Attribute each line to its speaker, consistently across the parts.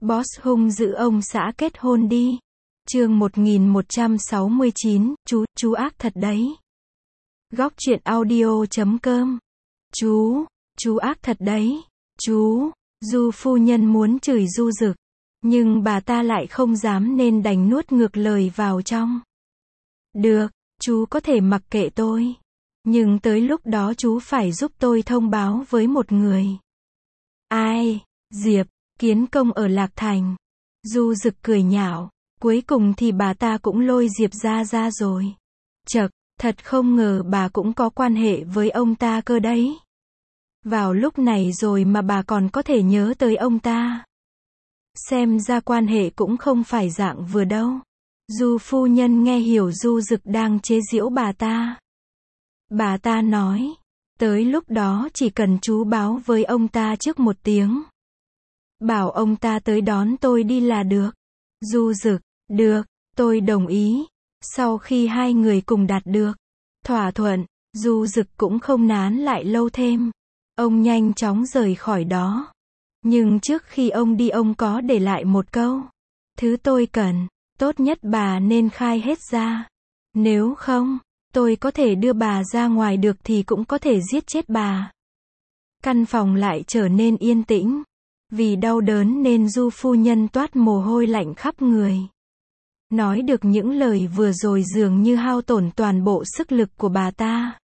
Speaker 1: Boss hung dữ ông xã kết hôn đi. Chương 1169, chú ác thật đấy. Góc truyện audio.com. Chú ác thật đấy. Du phu nhân muốn chửi Du Dực, nhưng bà ta lại không dám nên đành nuốt ngược lời vào trong. Được, chú có thể mặc kệ tôi. Nhưng tới lúc đó chú phải giúp tôi thông báo với một người. Ai? Diệp Kiến Công ở Lạc Thành. Du Dực cười nhạo. Cuối cùng thì bà ta cũng lôi Diệp ra rồi. Chậc, thật không ngờ bà cũng có quan hệ với ông ta cơ đấy. Vào lúc này rồi mà bà còn có thể nhớ tới ông ta. Xem ra quan hệ cũng không phải dạng vừa đâu. Du phu nhân nghe hiểu Du Dực đang chế giễu bà ta. Bà ta nói, tới lúc đó chỉ cần chú báo với ông ta trước một tiếng. Bảo ông ta tới đón tôi đi là được. Du Dực, được, tôi đồng ý. Sau khi hai người cùng đạt được thỏa thuận, Du Dực cũng không nán lại lâu thêm. Ông nhanh chóng rời khỏi đó. Nhưng trước khi ông đi ông có để lại một câu. Thứ tôi cần, tốt nhất bà nên khai hết ra. Nếu không, tôi có thể đưa bà ra ngoài được thì cũng có thể giết chết bà. Căn phòng lại trở nên yên tĩnh. Vì đau đớn nên Du phu nhân toát mồ hôi lạnh khắp người. Nói được những lời vừa rồi dường như hao tổn toàn bộ sức lực của bà ta.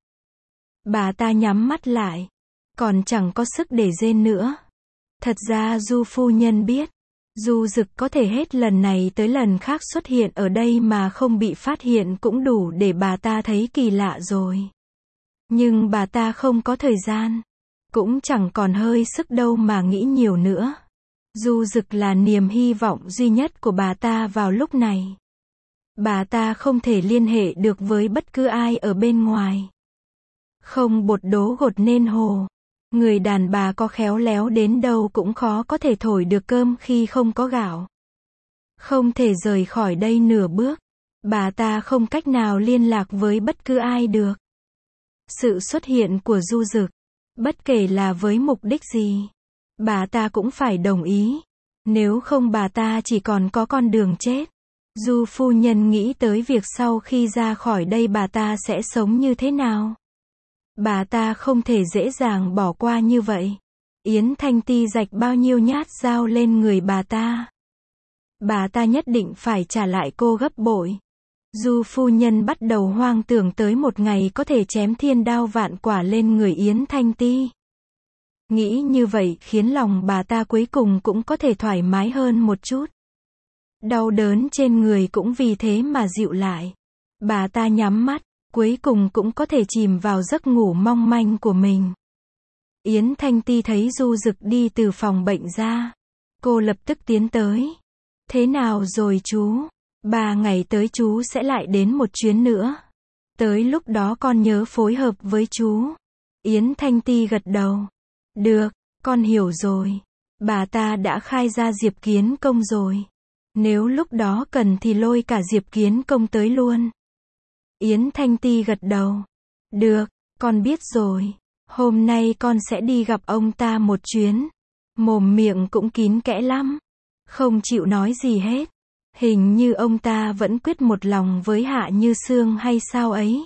Speaker 1: Bà ta nhắm mắt lại. Còn chẳng có sức để rên nữa. Thật ra Du phu nhân biết. Du Dực có thể hết lần này tới lần khác xuất hiện ở đây mà không bị phát hiện cũng đủ để bà ta thấy kỳ lạ rồi. Nhưng bà ta không có thời gian. Cũng chẳng còn hơi sức đâu mà nghĩ nhiều nữa. Du Dực là niềm hy vọng duy nhất của bà ta vào lúc này. Bà ta không thể liên hệ được với bất cứ ai ở bên ngoài. Không bột đố gột nên hồ. Người đàn bà có khéo léo đến đâu cũng khó có thể thổi được cơm khi không có gạo. Không thể rời khỏi đây nửa bước. Bà ta không cách nào liên lạc với bất cứ ai được. Sự xuất hiện của Du Dực, bất kể là với mục đích gì, bà ta cũng phải đồng ý. Nếu không bà ta chỉ còn có con đường chết. Du phu nhân nghĩ tới việc sau khi ra khỏi đây bà ta sẽ sống như thế nào. Bà ta không thể dễ dàng bỏ qua như vậy. Yến Thanh Ti rạch bao nhiêu nhát dao lên người bà ta. Bà ta nhất định phải trả lại cô gấp bội. Du phu nhân bắt đầu hoang tưởng tới một ngày có thể chém thiên đao vạn quả lên người Yến Thanh Ti. Nghĩ như vậy khiến lòng bà ta cuối cùng cũng có thể thoải mái hơn một chút. Đau đớn trên người cũng vì thế mà dịu lại. Bà ta nhắm mắt, cuối cùng cũng có thể chìm vào giấc ngủ mong manh của mình. Yến Thanh Ti thấy Du Dực đi từ phòng bệnh ra. Cô lập tức tiến tới. Thế nào rồi chú? 3 ngày tới chú sẽ lại đến một chuyến nữa. Tới lúc đó con nhớ phối hợp với chú. Yến Thanh Ti gật đầu. Được, con hiểu rồi. Bà ta đã khai ra Diệp Kiến Công rồi. Nếu lúc đó cần thì lôi cả Diệp Kiến Công tới luôn. Yến Thanh Ti gật đầu. Được, con biết rồi. Hôm nay con sẽ đi gặp ông ta một chuyến. Mồm miệng cũng kín kẽ lắm. Không chịu nói gì hết. Hình như ông ta vẫn quyết một lòng với Hạ Như Sương hay sao ấy.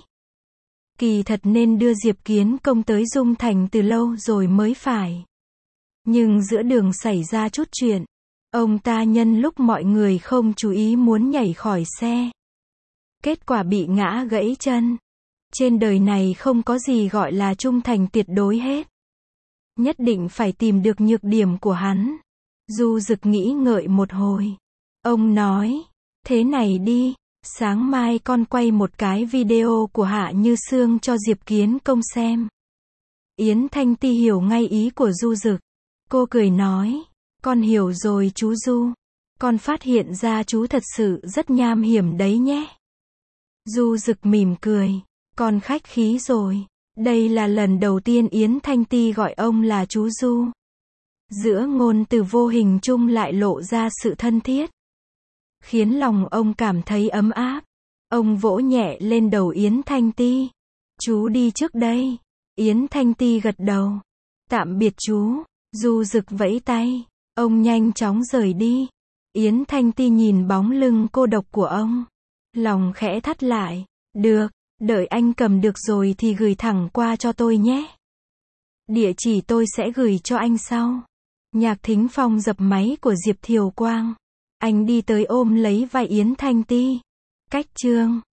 Speaker 1: Kỳ thật nên đưa Diệp Kiến Công tới Dung Thành từ lâu rồi mới phải. Nhưng giữa đường xảy ra chút chuyện. Ông ta nhân lúc mọi người không chú ý muốn nhảy khỏi xe. Kết quả bị ngã gãy chân. Trên đời này không có gì gọi là trung thành tuyệt đối hết. Nhất định phải tìm được nhược điểm của hắn. Du Dực nghĩ ngợi một hồi. Ông nói, thế này đi, sáng mai con quay một cái video của Hạ Như Sương cho Diệp Kiến Công xem. Yến Thanh Ti hiểu ngay ý của Du Dực. Cô cười nói, con hiểu rồi chú Du. Con phát hiện ra chú thật sự rất nham hiểm đấy nhé. Du Dực mỉm cười, con khách khí rồi. Đây là lần đầu tiên Yến Thanh Ti gọi ông là chú Du. Giữa ngôn từ vô hình chung lại lộ ra sự thân thiết. Khiến lòng ông cảm thấy ấm áp. Ông vỗ nhẹ lên đầu Yến Thanh Ti. Chú đi trước đây. Yến Thanh Ti gật đầu. Tạm biệt chú. Du Dực vẫy tay. Ông nhanh chóng rời đi. Yến Thanh Ti nhìn bóng lưng cô độc của ông. Lòng khẽ thắt lại. Được, đợi anh cầm được rồi thì gửi thẳng qua cho tôi nhé. Địa chỉ tôi sẽ gửi cho anh sau. Nhạc Thính Phong dập máy của Diệp Thiều Quang. Anh đi tới ôm lấy vai Yến Thanh Ti. Cách chương